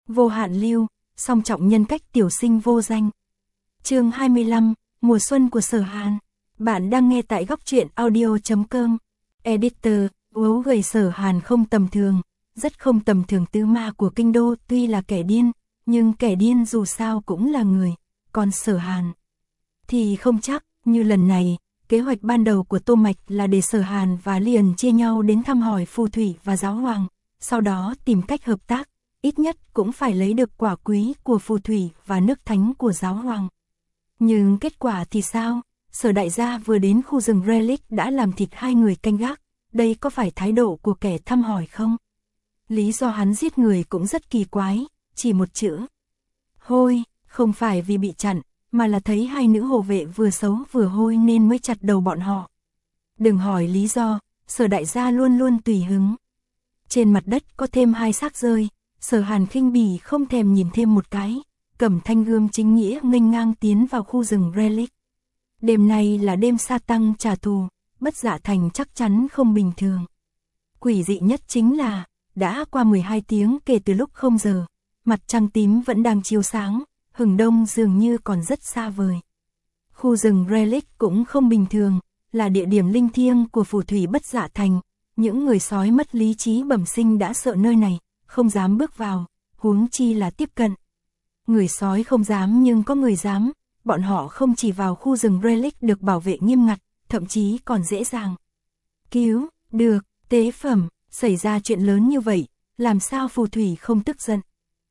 Vô hạn lưu, song trọng nhân cách tiểu sinh vô danh. Chương 25, mùa xuân của Sở Hàn. Bạn đang nghe tại góc truyện audio.com. Editor, ấu gầy Sở Hàn không tầm thường, rất không tầm thường. Tứ ma của kinh đô tuy là kẻ điên, nhưng kẻ điên dù sao cũng là người, còn Sở Hàn thì không chắc. Như lần này, kế hoạch ban đầu của Tô Mạch là để Sở Hàn và Liền chia nhau đến thăm hỏi phù thủy và giáo hoàng, sau đó tìm cách hợp tác, ít nhất cũng phải lấy được quả quý của phù thủy và nước thánh của giáo hoàng. Nhưng kết quả thì sao? Sở đại gia vừa đến khu rừng Relic đã làm thịt hai người canh gác, đây có phải thái độ của kẻ thăm hỏi không? Lý do hắn giết người cũng rất kỳ quái, chỉ một chữ hôi, không phải vì bị chặn, mà là thấy hai nữ hộ vệ vừa xấu vừa hôi nên mới chặt đầu bọn họ. Đừng hỏi lý do, Sở đại gia luôn luôn tùy hứng. Trên mặt đất có thêm hai xác rơi, Sở Hàn khinh bỉ không thèm nhìn thêm một cái, cầm thanh gươm chính nghĩa nghênh ngang tiến vào khu rừng Relic. Đêm nay là đêm sa tăng trả thù, Bất Dạ Thành chắc chắn không bình thường. Quỷ dị nhất chính là, đã qua 12 tiếng kể từ lúc 0 giờ, mặt trăng tím vẫn đang chiếu sáng, hừng đông dường như còn rất xa vời. Khu rừng Relic cũng không bình thường, là địa điểm linh thiêng của phù thủy Bất Dạ Thành. Những người sói mất lý trí bẩm sinh đã sợ nơi này, không dám bước vào, huống chi là tiếp cận. Người sói không dám nhưng có người dám, bọn họ không chỉ vào khu rừng Relic được bảo vệ nghiêm ngặt, thậm chí còn dễ dàng cứu được tế phẩm. Xảy ra chuyện lớn như vậy, làm sao phù thủy không tức giận?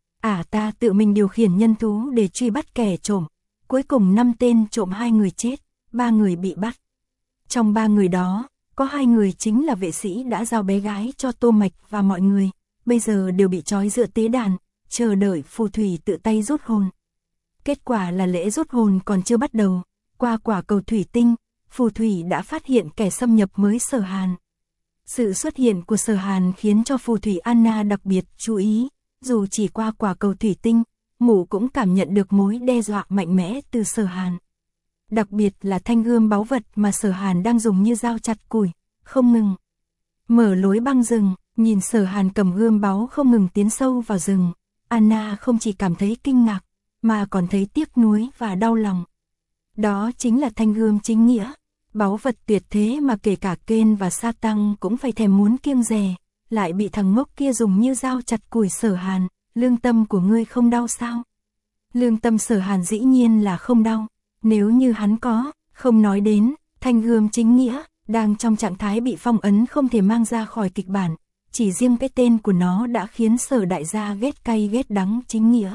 Ta tự mình điều khiển nhân thú để truy bắt kẻ trộm, cuối cùng 5 tên trộm 2 người chết, 3 người bị bắt. Trong 3 người đó, có 2 người chính là vệ sĩ đã giao bé gái cho Tô Mạch và mọi người, bây giờ đều bị trói dựa tế đàn, chờ đợi phù thủy tự tay rút hồn. Kết quả là lễ rút hồn còn chưa bắt đầu, qua quả cầu thủy tinh, phù thủy đã phát hiện kẻ xâm nhập mới Sở Hàn. Sự xuất hiện của Sở Hàn khiến cho phù thủy Anna đặc biệt chú ý, dù chỉ qua quả cầu thủy tinh, mụ cũng cảm nhận được mối đe dọa mạnh mẽ từ Sở Hàn. Đặc biệt là thanh gươm báu vật mà Sở Hàn đang dùng như dao chặt củi, không ngừng mở lối băng rừng. Nhìn Sở Hàn cầm gươm báu không ngừng tiến sâu vào rừng, Anna không chỉ cảm thấy kinh ngạc, mà còn thấy tiếc nuối và đau lòng. Đó chính là thanh gươm chính nghĩa, báu vật tuyệt thế mà kể cả Kên và Sa Tăng cũng phải thèm muốn kiêng dè, lại bị thằng ngốc kia dùng như dao chặt củi. Sở Hàn, lương tâm của ngươi không đau sao? Lương tâm Sở Hàn dĩ nhiên là không đau, nếu như hắn có, không nói đến, thanh gươm chính nghĩa, đang trong trạng thái bị phong ấn không thể mang ra khỏi kịch bản. Chỉ riêng cái tên của nó đã khiến Sở đại gia ghét cay ghét đắng chính nghĩa.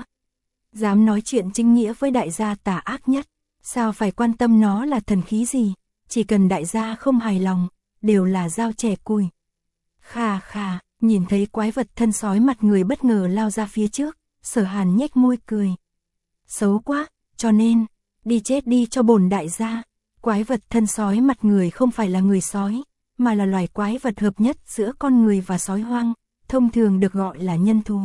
Dám nói chuyện chính nghĩa với đại gia tà ác nhất, sao phải quan tâm nó là thần khí gì, chỉ cần đại gia không hài lòng, đều là dao chẻ củi. Khà khà, nhìn thấy quái vật thân sói mặt người bất ngờ lao ra phía trước, Sở Hàn nhếch môi cười. Xấu quá, cho nên, đi chết đi cho bổn đại gia. Quái vật thân sói mặt người không phải là người sói, mà là loài quái vật hợp nhất giữa con người và sói hoang, thông thường được gọi là nhân thú.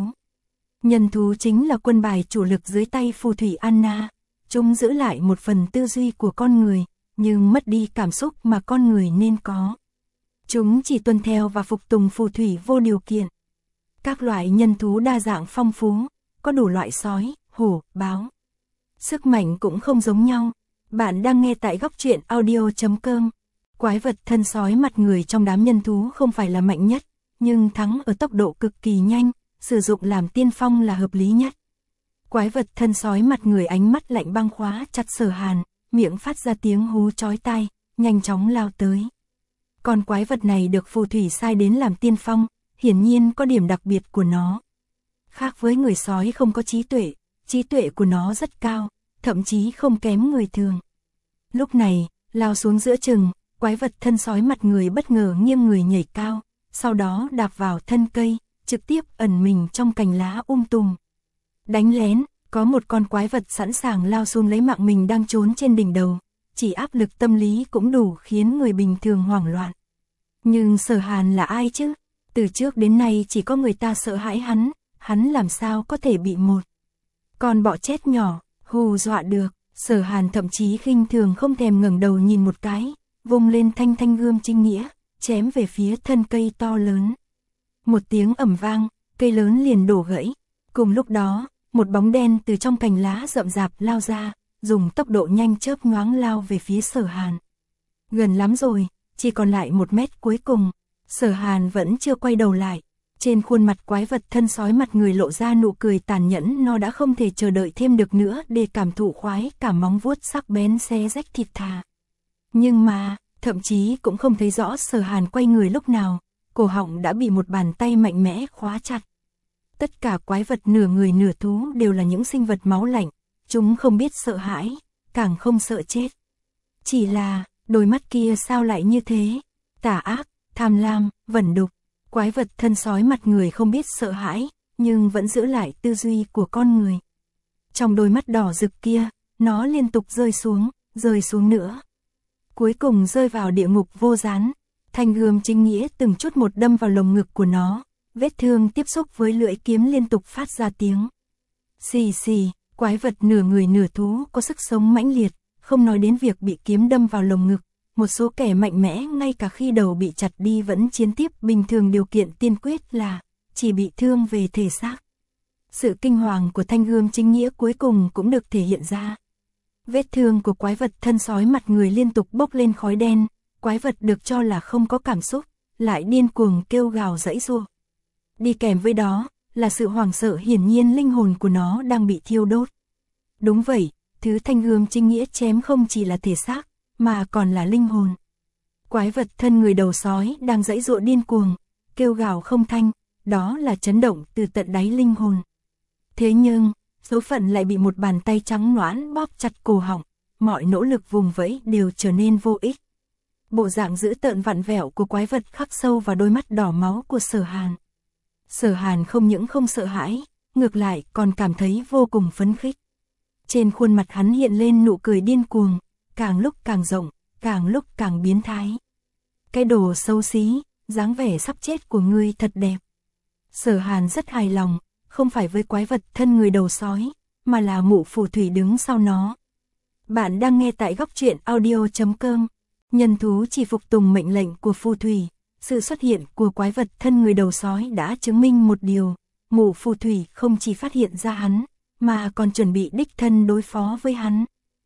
Nhân thú chính là quân bài chủ lực dưới tay phù thủy Anna, chúng giữ lại một phần tư duy của con người, nhưng mất đi cảm xúc mà con người nên có. Chúng chỉ tuân theo và phục tùng phù thủy vô điều kiện. Các loại nhân thú đa dạng phong phú, có đủ loại sói, hổ, báo. Sức mạnh cũng không giống nhau. Bạn đang nghe tại góc truyện audio.com. Quái vật thân sói mặt người trong đám nhân thú không phải là mạnh nhất, nhưng thắng ở tốc độ cực kỳ nhanh, sử dụng làm tiên phong là hợp lý nhất. Quái vật thân sói mặt người ánh mắt lạnh băng khóa chặt Sở Hàn, miệng phát ra tiếng hú chói tai, nhanh chóng lao tới. Còn quái vật này được phù thủy sai đến làm tiên phong, hiển nhiên có điểm đặc biệt của nó. Khác với người sói không có trí tuệ của nó rất cao, thậm chí không kém người thường. Lúc này, lao xuống giữa chừng, quái vật thân sói mặt người bất ngờ nghiêng người nhảy cao, sau đó đạp vào thân cây, trực tiếp ẩn mình trong cành lá tùm. Đánh lén, có một con quái vật sẵn sàng lao xuống lấy mạng mình đang trốn trên đỉnh đầu, chỉ áp lực tâm lý cũng đủ khiến người bình thường hoảng loạn. Nhưng Sở Hàn là ai chứ? Từ trước đến nay chỉ có người ta sợ hãi hắn làm sao có thể bị một con bọ chết nhỏ hù dọa được. Sở Hàn thậm chí khinh thường không thèm ngẩng đầu nhìn một cái, vung lên thanh gươm chính nghĩa, chém về phía thân cây to lớn. Một tiếng ầm vang, cây lớn liền đổ gãy. Cùng lúc đó, một bóng đen từ trong cành lá rậm rạp lao ra, dùng tốc độ nhanh chớp nhoáng lao về phía Sở Hàn. Gần lắm rồi, chỉ còn lại 1 mét cuối cùng. Sở Hàn vẫn chưa quay đầu lại. Trên khuôn mặt quái vật thân sói mặt người lộ ra nụ cười tàn nhẫn, nó đã không thể chờ đợi thêm được nữa để cảm thụ khoái cảm móng vuốt sắc bén xé rách thịt thà. Nhưng mà, thậm chí cũng không thấy rõ Sở Hàn quay người lúc nào, cổ họng đã bị một bàn tay mạnh mẽ khóa chặt. Tất cả quái vật nửa người nửa thú đều là những sinh vật máu lạnh, chúng không biết sợ hãi, càng không sợ chết. Chỉ là, đôi mắt kia sao lại như thế? Tà ác, tham lam, vẩn đục. Quái vật thân sói mặt người không biết sợ hãi, nhưng vẫn giữ lại tư duy của con người. Trong đôi mắt đỏ rực kia, nó liên tục rơi xuống nữa. Cuối cùng rơi vào địa ngục vô gián. Thanh gươm chính nghĩa từng chút một đâm vào lồng ngực của nó, vết thương tiếp xúc với lưỡi kiếm liên tục phát ra tiếng. Xì xì, quái vật nửa người nửa thú có sức sống mãnh liệt, không nói đến việc bị kiếm đâm vào lồng ngực. Một số kẻ mạnh mẽ ngay cả khi đầu bị chặt đi vẫn chiến tiếp, bình thường điều kiện tiên quyết là chỉ bị thương về thể xác. Sự kinh hoàng của thanh gươm chính nghĩa cuối cùng cũng được thể hiện ra. Vết thương của quái vật thân sói mặt người liên tục bốc lên khói đen, quái vật được cho là không có cảm xúc, lại điên cuồng kêu gào giãy giụa. Đi kèm với đó là sự hoảng sợ, hiển nhiên linh hồn của nó đang bị thiêu đốt. Đúng vậy, thứ thanh gươm chính nghĩa chém không chỉ là thể xác, mà còn là linh hồn. Quái vật thân người đầu sói đang giãy giụa điên cuồng, kêu gào không thanh, đó là chấn động từ tận đáy linh hồn. Thế nhưng, số phận lại bị một bàn tay trắng nõn bóp chặt cổ họng, mọi nỗ lực vùng vẫy đều trở nên vô ích. Bộ dạng dữ tợn vặn vẹo của quái vật khắc sâu vào đôi mắt đỏ máu của Sở Hàn. Sở Hàn không những không sợ hãi, ngược lại còn cảm thấy vô cùng phấn khích. Trên khuôn mặt hắn hiện lên nụ cười điên cuồng, càng lúc càng rộng, càng lúc càng biến thái. Cái đồ xấu xí, dáng vẻ sắp chết của ngươi thật đẹp. Sở Hàn rất hài lòng, không phải với quái vật thân người đầu sói, mà là mụ phù thủy đứng sau nó. Bạn đang nghe tại Góc Truyện Audio.com. Nhân thú chỉ phục tùng mệnh lệnh của phù thủy. Sự xuất hiện của quái vật thân người đầu sói đã chứng minh một điều, mụ phù thủy không chỉ phát hiện ra hắn, mà còn chuẩn bị đích thân đối phó với hắn.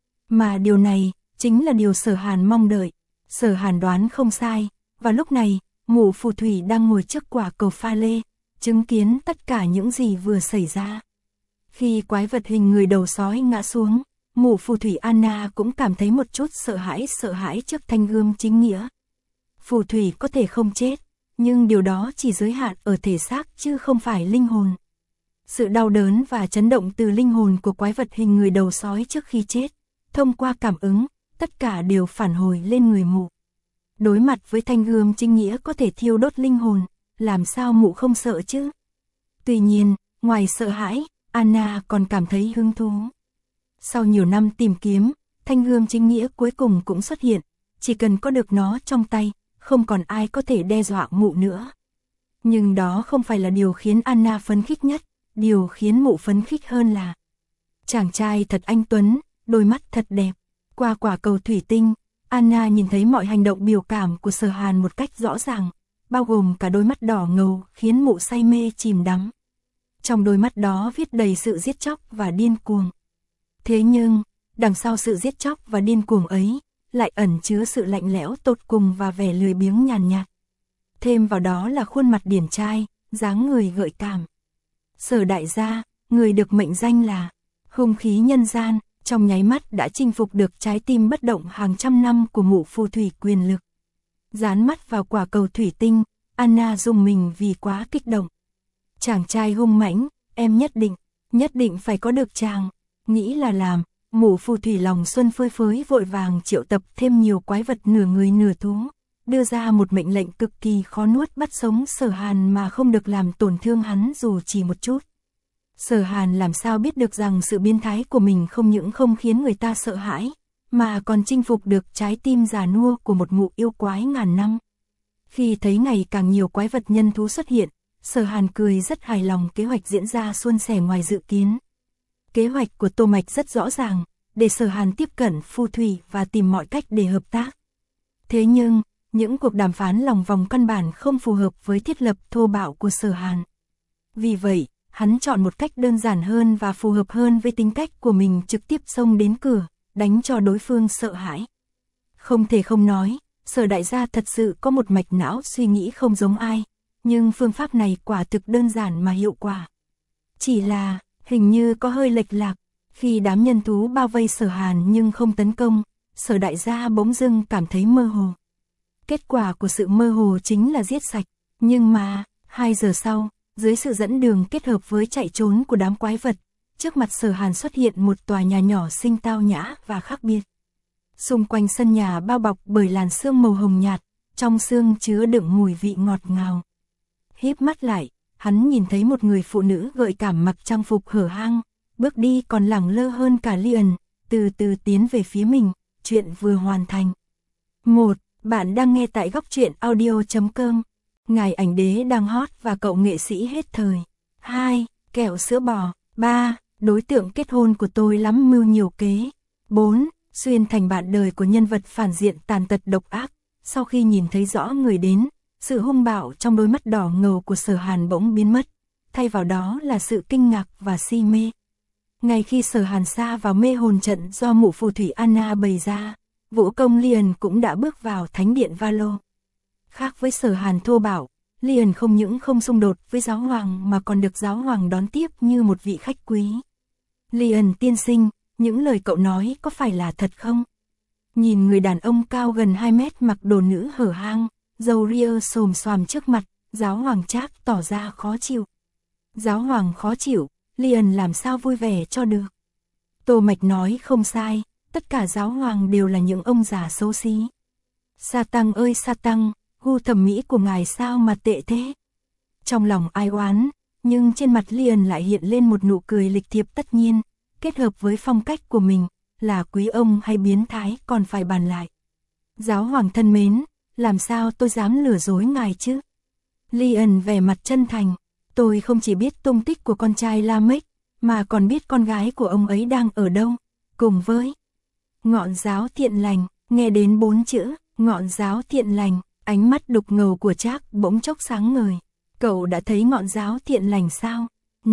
Mà điều này chính là điều Sở Hàn mong đợi. Sở Hàn đoán không sai, và lúc này, mụ phù thủy đang ngồi trước quả cầu pha lê, chứng kiến tất cả những gì vừa xảy ra. Khi quái vật hình người đầu sói ngã xuống, mụ phù thủy Anna cũng cảm thấy một chút sợ hãi trước thanh gươm chính nghĩa. Phù thủy có thể không chết, nhưng điều đó chỉ giới hạn ở thể xác chứ không phải linh hồn. Sự đau đớn và chấn động từ linh hồn của quái vật hình người đầu sói trước khi chết, thông qua cảm ứng, tất cả đều phản hồi lên người mụ. Đối mặt với thanh gươm chính nghĩa có thể thiêu đốt linh hồn, làm sao mụ không sợ chứ? Tuy nhiên, ngoài sợ hãi, Anna còn cảm thấy hứng thú. Sau nhiều năm tìm kiếm, thanh gươm chính nghĩa cuối cùng cũng xuất hiện, chỉ cần có được nó trong tay, không còn ai có thể đe dọa mụ nữa. Nhưng đó không phải là điều khiến Anna phấn khích nhất, điều khiến mụ phấn khích hơn là chàng trai thật anh tuấn, đôi mắt thật đẹp. Qua quả cầu thủy tinh, Anna nhìn thấy mọi hành động biểu cảm của Sở Hàn một cách rõ ràng, bao gồm cả đôi mắt đỏ ngầu khiến mụ say mê chìm đắm. Trong đôi mắt đó viết đầy sự giết chóc và điên cuồng. Thế nhưng, đằng sau sự giết chóc và điên cuồng ấy, lại ẩn chứa sự lạnh lẽo tột cùng và vẻ lười biếng nhàn nhạt. Thêm vào đó là khuôn mặt điển trai, dáng người gợi cảm. Sở đại gia, người được mệnh danh là hung khí nhân gian, trong nháy mắt đã chinh phục được trái tim bất động hàng trăm năm của mụ phù thủy quyền lực. Dán mắt vào quả cầu thủy tinh, Anna rùng mình vì quá kích động. Chàng trai hung mãnh, em nhất định phải có được chàng. Nghĩ là làm, mụ phù thủy lòng xuân phơi phới vội vàng triệu tập thêm nhiều quái vật nửa người nửa thú, đưa ra một mệnh lệnh cực kỳ khó nuốt bắt sống Sở Hàn mà không được làm tổn thương hắn dù chỉ một chút. Sở Hàn làm sao biết được rằng sự biến thái của mình không những không khiến người ta sợ hãi, mà còn chinh phục được trái tim già nua của một mụ yêu quái ngàn năm. Khi thấy ngày càng nhiều quái vật nhân thú xuất hiện, Sở Hàn cười rất hài lòng, kế hoạch diễn ra suôn sẻ ngoài dự kiến. Kế hoạch của Tô Mạch rất rõ ràng, để Sở Hàn tiếp cận phù thủy và tìm mọi cách để hợp tác. Thế nhưng, những cuộc đàm phán lòng vòng căn bản không phù hợp với thiết lập thô bạo của Sở Hàn. Vì vậy, hắn chọn một cách đơn giản hơn và phù hợp hơn với tính cách của mình, trực tiếp xông đến cửa, đánh cho đối phương sợ hãi. Không thể không nói, Sở đại gia thật sự có một mạch não suy nghĩ không giống ai, nhưng phương pháp này quả thực đơn giản mà hiệu quả. Chỉ là, hình như có hơi lệch lạc, khi đám nhân thú bao vây Sở Hàn nhưng không tấn công, Sở đại gia bỗng dưng cảm thấy mơ hồ. Kết quả của sự mơ hồ chính là giết sạch, nhưng mà, 2 giờ sau, dưới sự dẫn đường kết hợp với chạy trốn của đám quái vật, trước mặt Sở Hàn xuất hiện một tòa nhà nhỏ xinh tao nhã và khác biệt. Xung quanh sân nhà bao bọc bởi làn sương màu hồng nhạt, trong sương chứa đựng mùi vị ngọt ngào. Híp mắt lại, hắn nhìn thấy một người phụ nữ gợi cảm mặc trang phục hở hang, bước đi còn lẳng lơ hơn cả Lion, từ từ tiến về phía mình, chuyện vừa hoàn thành. 1. Bạn đang nghe tại góc truyện audio.com. Ngài ảnh đế đang hot và cậu nghệ sĩ hết thời. 2. Kẹo sữa bò. 3. Đối tượng kết hôn của tôi lắm mưu nhiều kế. 4. Xuyên thành bạn đời của nhân vật phản diện tàn tật độc ác. Sau khi nhìn thấy rõ người đến, sự hung bạo trong đôi mắt đỏ ngầu của Sở Hàn bỗng biến mất, thay vào đó là sự kinh ngạc và si mê. Ngay khi Sở Hàn sa vào mê hồn trận do mụ phù thủy Anna bày ra, vũ công Lion cũng đã bước vào thánh điện Valo. Khác với Sở Hàn thô bạo, Lion không những không xung đột với giáo hoàng mà còn được giáo hoàng đón tiếp như một vị khách quý. Lion tiên sinh, những lời cậu nói có phải là thật không? Nhìn người đàn ông cao gần 2 mét mặc đồ nữ hở hang, râu ria xồm xoàm trước mặt, giáo hoàng Trác tỏ ra khó chịu. Giáo hoàng khó chịu, Lion làm sao vui vẻ cho được. Tô Mạch nói không sai, tất cả giáo hoàng đều là những ông già xấu xí. Sa tăng ơi sa tăng, gu thẩm mỹ của ngài sao mà tệ thế? Trong lòng ai oán, nhưng trên mặt Lion lại hiện lên một nụ cười lịch thiệp tất nhiên, kết hợp với phong cách của mình, là quý ông hay biến thái còn phải bàn lại. Giáo hoàng thân mến, làm sao tôi dám lừa dối ngài chứ? Lion vẻ mặt chân thành, tôi không chỉ biết tung tích của con trai Lamech, mà còn biết con gái của ông ấy đang ở đâu, cùng với Ngọn Giáo Thiện Lành. Nghe đến 4 chữ, Ngọn Giáo Thiện Lành, ánh mắt đục ngầu của Trác bỗng chốc sáng ngời. Cậu đã thấy Ngọn Giáo Thiện Lành sao?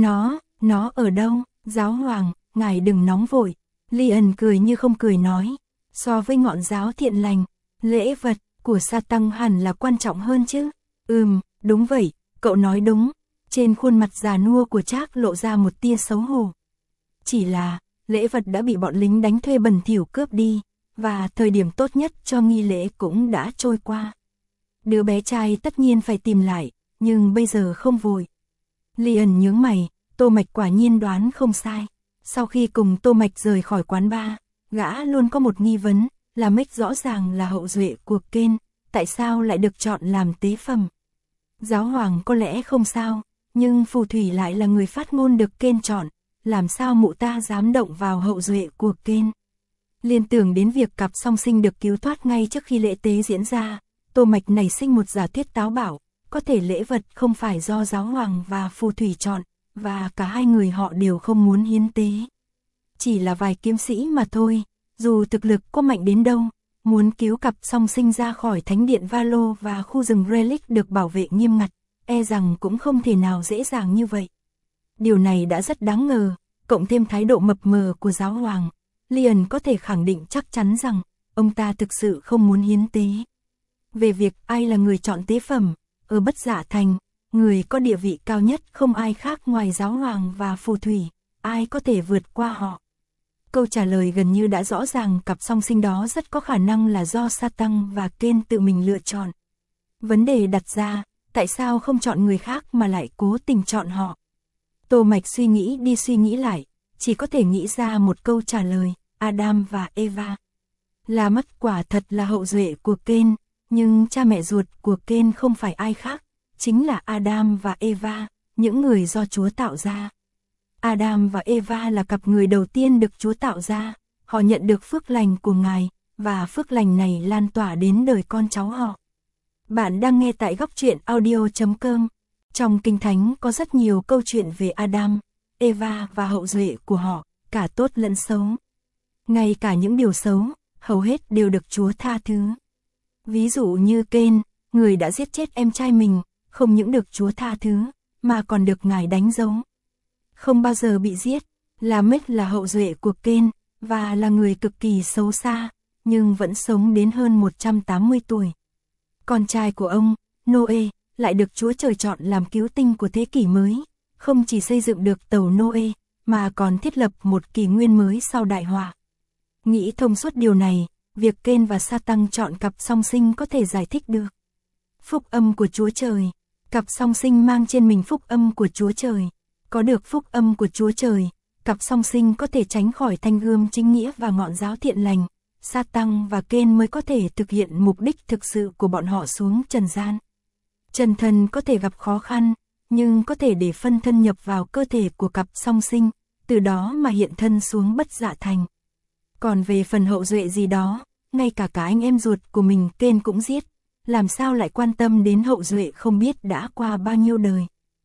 Nó ở đâu? Giáo hoàng, ngài đừng nóng vội. Lion cười như không cười nói. So với Ngọn Giáo Thiện Lành, lễ vật của sa tăng hẳn là quan trọng hơn chứ. Đúng vậy, cậu nói đúng. Trên khuôn mặt già nua của Trác lộ ra một tia xấu hổ. Chỉ là, lễ vật đã bị bọn lính đánh thuê bẩn thỉu cướp đi, và thời điểm tốt nhất cho nghi lễ cũng đã trôi qua. Đứa bé trai tất nhiên phải tìm lại, nhưng bây giờ không vội. Lion nhướng mày, Tô Mạch quả nhiên đoán không sai. Sau khi cùng Tô Mạch rời khỏi quán bar, gã luôn có một nghi vấn, là Mech rõ ràng là hậu duệ của Ken, tại sao lại được chọn làm tế phẩm? Giáo hoàng có lẽ không sao, nhưng phù thủy lại là người phát ngôn được Ken chọn, làm sao mụ ta dám động vào hậu duệ của Ken? Liên tưởng đến việc cặp song sinh được cứu thoát ngay trước khi lễ tế diễn ra, Tô Mạch nảy sinh một giả thuyết táo bạo, có thể lễ vật không phải do giáo hoàng và phù thủy chọn, và cả hai người họ đều không muốn hiến tế. Chỉ là vài kiếm sĩ mà thôi, dù thực lực có mạnh đến đâu, muốn cứu cặp song sinh ra khỏi thánh điện Valo và khu rừng Relic được bảo vệ nghiêm ngặt, e rằng cũng không thể nào dễ dàng như vậy. Điều này đã rất đáng ngờ, cộng thêm thái độ mập mờ của giáo hoàng, Lion có thể khẳng định chắc chắn rằng, ông ta thực sự không muốn hiến tế. Về việc ai là người chọn tế phẩm, ở Bất Dạ Thành, người có địa vị cao nhất không ai khác ngoài giáo hoàng và phù thủy, ai có thể vượt qua họ. Câu trả lời gần như đã rõ ràng, cặp song sinh đó rất có khả năng là do Satan và Ken tự mình lựa chọn. Vấn đề đặt ra, tại sao không chọn người khác mà lại cố tình chọn họ? Tô Mạch suy nghĩ đi suy nghĩ lại, chỉ có thể nghĩ ra một câu trả lời, Adam và Eva. Lamech quả thật là hậu duệ của Ken, nhưng cha mẹ ruột của Ken không phải ai khác, chính là Adam và Eva, những người do Chúa tạo ra. Adam và Eva là cặp người đầu tiên được Chúa tạo ra, họ nhận được phước lành của Ngài, và phước lành này lan tỏa đến đời con cháu họ. Bạn đang nghe tại góc truyện audio.com. Trong Kinh Thánh có rất nhiều câu chuyện về Adam, Eva và hậu duệ của họ, cả tốt lẫn xấu. Ngay cả những điều xấu, hầu hết đều được Chúa tha thứ. Ví dụ như Ken, người đã giết chết em trai mình, không những được Chúa tha thứ, mà còn được Ngài đánh dấu. không bao giờ bị giết. Lamech là hậu duệ của Ken, và là người cực kỳ xấu xa, nhưng vẫn sống đến hơn 180 tuổi. Con trai của ông, Noe, lại được Chúa Trời chọn làm cứu tinh của thế kỷ mới, không chỉ xây dựng được tàu Noe, mà còn thiết lập một kỷ nguyên mới sau đại họa. Nghĩ thông suốt điều này, việc Ken và Satan chọn cặp song sinh có thể giải thích được. Phúc âm của Chúa Trời. Cặp song sinh mang trên mình phúc âm của Chúa Trời. Có được phúc âm của Chúa Trời, cặp song sinh có thể tránh khỏi thanh gươm chính nghĩa và ngọn giáo thiện lành. Satan và Ken mới có thể thực hiện mục đích thực sự của bọn họ xuống trần gian. Trần thân có thể gặp khó khăn, nhưng có thể để phân thân nhập vào cơ thể của cặp song sinh, từ đó mà hiện thân xuống Bất Dạ Thành. Còn về phần hậu duệ gì đó, ngay cả anh em ruột của mình Ken cũng giết, làm sao lại quan tâm đến hậu duệ không biết đã qua bao nhiêu đời.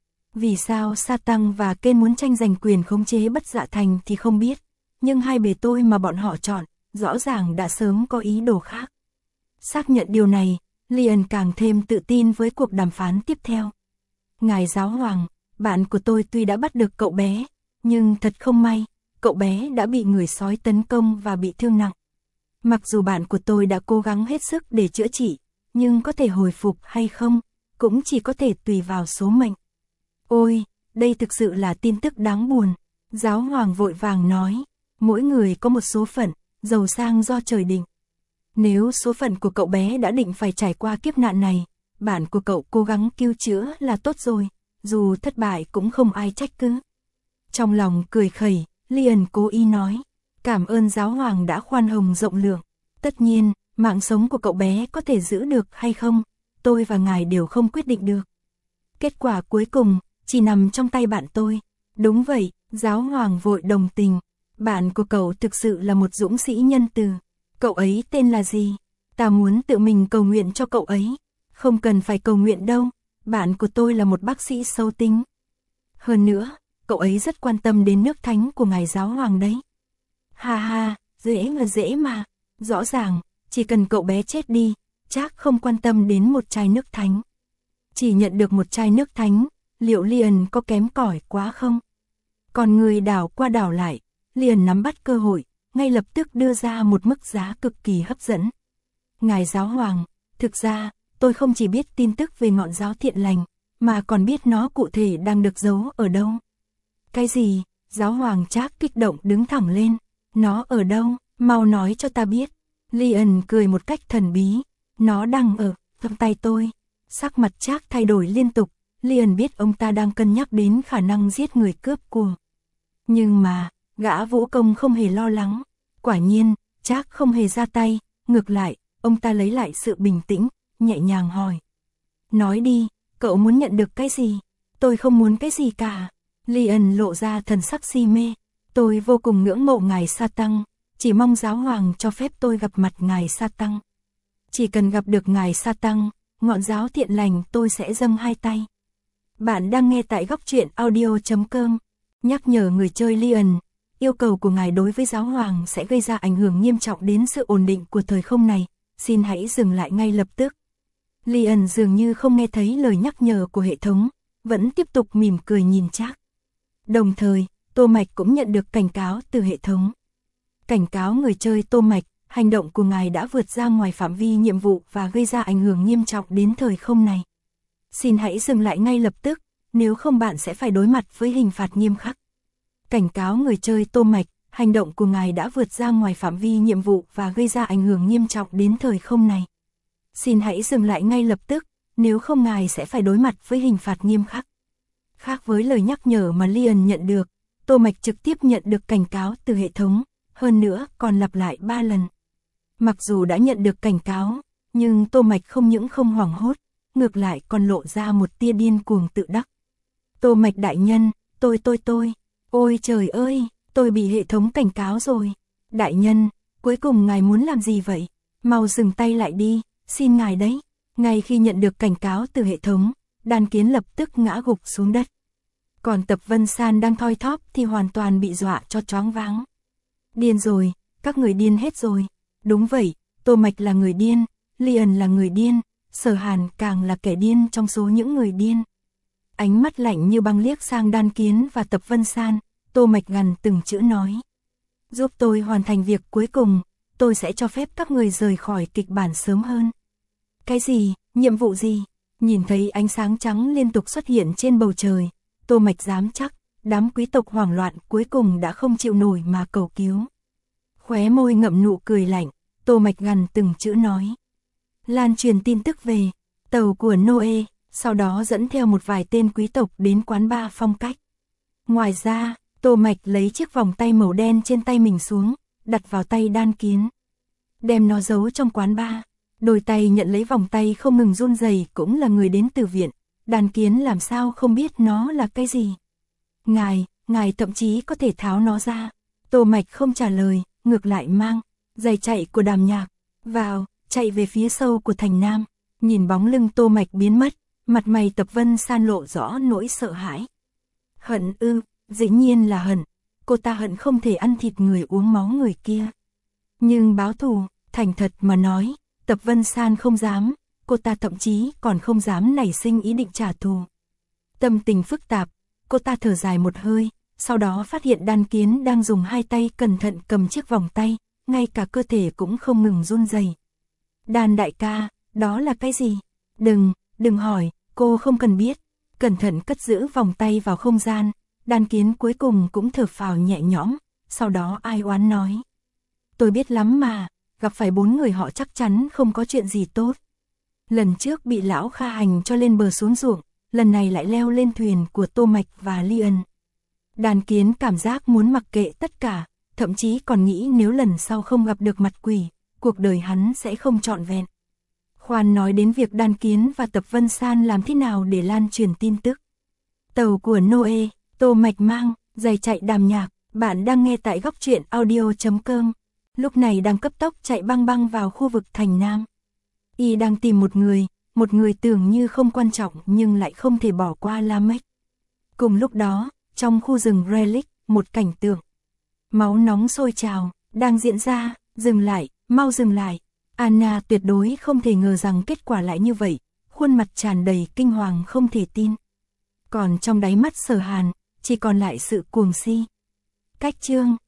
Vì sao Satan và Ken muốn tranh giành quyền khống chế Bất Dạ Thành thì không biết, nhưng hai bề tôi mà bọn họ chọn, rõ ràng đã sớm có ý đồ khác. Xác nhận điều này, Lian càng thêm tự tin với cuộc đàm phán tiếp theo. Ngài giáo hoàng, bạn của tôi tuy đã bắt được cậu bé, nhưng thật không may, cậu bé đã bị người sói tấn công và bị thương nặng. Mặc dù bạn của tôi đã cố gắng hết sức để chữa trị, nhưng có thể hồi phục hay không, cũng chỉ có thể tùy vào số mệnh. Ôi, đây thực sự là tin tức đáng buồn. Giáo hoàng vội vàng nói, mỗi người có một số phận, giàu sang do trời định. Nếu số phận của cậu bé đã định phải trải qua kiếp nạn này, bạn của cậu cố gắng cứu chữa là tốt rồi, dù thất bại cũng không ai trách cứ. Trong lòng cười khẩy, Lian cố ý nói, cảm ơn giáo hoàng đã khoan hồng rộng lượng. Tất nhiên, mạng sống của cậu bé có thể giữ được hay không, tôi và ngài đều không quyết định được. Kết quả cuối cùng, chỉ nằm trong tay bạn tôi. Đúng vậy, giáo hoàng vội đồng tình. Bạn của cậu thực sự là một dũng sĩ nhân từ. Cậu ấy tên là gì? Ta muốn tự mình cầu nguyện cho cậu ấy. Không cần phải cầu nguyện đâu, bạn của tôi là một bác sĩ sâu tính. Hơn nữa, cậu ấy rất quan tâm đến nước thánh của ngài giáo hoàng đấy. Ha ha, dễ mà. Rõ ràng, chỉ cần cậu bé chết đi, chắc không quan tâm đến một chai nước thánh. Chỉ nhận được một chai nước thánh, liệu Lian có kém cỏi quá không? Còn người đảo qua đảo lại, Lian nắm bắt cơ hội, ngay lập tức đưa ra một mức giá cực kỳ hấp dẫn. Ngài giáo hoàng, thực ra, tôi không chỉ biết tin tức về ngọn giáo thiện lành, mà còn biết nó cụ thể đang được giấu ở đâu. Cái gì? Giáo hoàng Trác kích động đứng thẳng lên. Nó ở đâu? Mau nói cho ta biết. Lian cười một cách thần bí. Nó đang ở trong tay tôi. Sắc mặt Trác thay đổi liên tục. Lian biết ông ta đang cân nhắc đến khả năng giết người cướp của. Nhưng mà, gã vũ công không hề lo lắng. Quả nhiên, Trác không hề ra tay. Ngược lại, ông ta lấy lại sự bình tĩnh, nhẹ nhàng hỏi. Nói đi, cậu muốn nhận được cái gì? Tôi không muốn cái gì cả. Lian lộ ra thần sắc si mê. Tôi vô cùng ngưỡng mộ ngài Satan, chỉ mong giáo hoàng cho phép tôi gặp mặt ngài Satan. Chỉ cần gặp được ngài Satan, ngọn giáo thiện lành tôi sẽ dâng hai tay. Bạn đang nghe tại góc truyện audio.com. Nhắc nhở người chơi Lian, yêu cầu của ngài đối với giáo hoàng sẽ gây ra ảnh hưởng nghiêm trọng đến sự ổn định của thời không này, xin hãy dừng lại ngay lập tức. Lian dường như không nghe thấy lời nhắc nhở của hệ thống, vẫn tiếp tục mỉm cười nhìn Trác. Đồng thời, Tô Mạch cũng nhận được cảnh cáo từ hệ thống. Cảnh cáo người chơi Tô Mạch, hành động của ngài đã vượt ra ngoài phạm vi nhiệm vụ và gây ra ảnh hưởng nghiêm trọng đến thời không này. Xin hãy dừng lại ngay lập tức, nếu không bạn sẽ phải đối mặt với hình phạt nghiêm khắc. Cảnh cáo người chơi Tô Mạch, hành động của ngài đã vượt ra ngoài phạm vi nhiệm vụ và gây ra ảnh hưởng nghiêm trọng đến thời không này. Xin hãy dừng lại ngay lập tức, nếu không ngài sẽ phải đối mặt với hình phạt nghiêm khắc. Khác với lời nhắc nhở mà Lian nhận được, Tô Mạch trực tiếp nhận được cảnh cáo từ hệ thống, hơn nữa còn lặp lại 3 lần. Mặc dù đã nhận được cảnh cáo, nhưng Tô Mạch không những không hoảng hốt, ngược lại còn lộ ra một tia điên cuồng tự đắc. Tô Mạch đại nhân, tôi, ôi trời ơi, tôi bị hệ thống cảnh cáo rồi. Đại nhân, cuối cùng ngài muốn làm gì vậy? Mau dừng tay lại đi, xin ngài đấy. Ngay khi nhận được cảnh cáo từ hệ thống, Đan Kiến lập tức ngã gục xuống đất. Còn Tập Vân San đang thoi thóp thì hoàn toàn bị dọa cho choáng váng. Điên rồi, các người điên hết rồi. Đúng vậy, Tô Mạch là người điên, Lian là người điên, Sở Hàn càng là kẻ điên trong số những người điên. ánh mắt lạnh như băng liếc sang Đan Kiến và Tập Vân San, Tô Mạch gằn từng chữ nói. Giúp tôi hoàn thành việc cuối cùng, tôi sẽ cho phép các người rời khỏi kịch bản sớm hơn. Cái gì, nhiệm vụ gì? Nhìn thấy ánh sáng trắng liên tục xuất hiện trên bầu trời, Tô Mạch dám chắc, đám quý tộc hoảng loạn cuối cùng đã không chịu nổi mà cầu cứu. Khóe môi ngậm nụ cười lạnh, Tô Mạch gằn từng chữ nói. Lan truyền tin tức về tàu của Noe, sau đó dẫn theo một vài tên quý tộc đến quán bar phong cách. Ngoài ra, Tô Mạch lấy chiếc vòng tay màu đen trên tay mình xuống, đặt vào tay Đan Kiến. Đem nó giấu trong quán bar. Đôi tay nhận lấy vòng tay không ngừng run rẩy cũng là người đến từ viện. Đan Kiến làm sao không biết nó là cái gì. Ngài thậm chí có thể tháo nó ra. Tô Mạch không trả lời, ngược lại mang giày chạy của Đàm Nhạc vào, chạy về phía sâu của thành Nam. Nhìn bóng lưng Tô Mạch biến mất, mặt mày Tập Vân San lộ rõ nỗi sợ hãi. Hận ư, dĩ nhiên là hận. Cô ta hận không thể ăn thịt người uống máu người kia. Nhưng báo thù, thành thật mà nói, Tập Vân San không dám, cô ta thậm chí còn không dám nảy sinh ý định trả thù. Tâm tình phức tạp, cô ta thở dài một hơi, sau đó phát hiện Đan Kiến đang dùng hai tay cẩn thận cầm chiếc vòng tay, ngay cả cơ thể cũng không ngừng run rẩy. Đan đại ca, đó là cái gì? Đừng hỏi, cô không cần biết. Cẩn thận cất giữ vòng tay vào không gian, Đan Kiến cuối cùng cũng thở phào nhẹ nhõm, sau đó ai oán nói. Tôi biết lắm mà, gặp phải 4 người họ chắc chắn không có chuyện gì tốt. Lần trước bị lão Kha hành cho lên bờ xuống ruộng, lần này lại leo lên thuyền của Tô Mạch và Lian. Đan Kiến cảm giác muốn mặc kệ tất cả, thậm chí còn nghĩ nếu lần sau không gặp được mặt quỷ, cuộc đời hắn sẽ không trọn vẹn. Khoan nói đến việc Đan Kiến và Tập Vân San làm thế nào để lan truyền tin tức. Tàu của Noe, Tô Mạch mang giày chạy Đàm Nhạc, bạn đang nghe tại góc truyện audio.com. Lúc này đang cấp tốc chạy băng băng vào khu vực thành Nam. Y đang tìm một người tưởng như không quan trọng nhưng lại không thể bỏ qua Lamech. Cùng lúc đó, trong khu rừng Relic, một cảnh tượng máu nóng sôi trào đang diễn ra. Dừng lại, mau dừng lại. Anna tuyệt đối không thể ngờ rằng kết quả lại như vậy, khuôn mặt tràn đầy kinh hoàng không thể tin. Còn trong đáy mắt Sở Hàn, chỉ còn lại sự cuồng si. Cách chương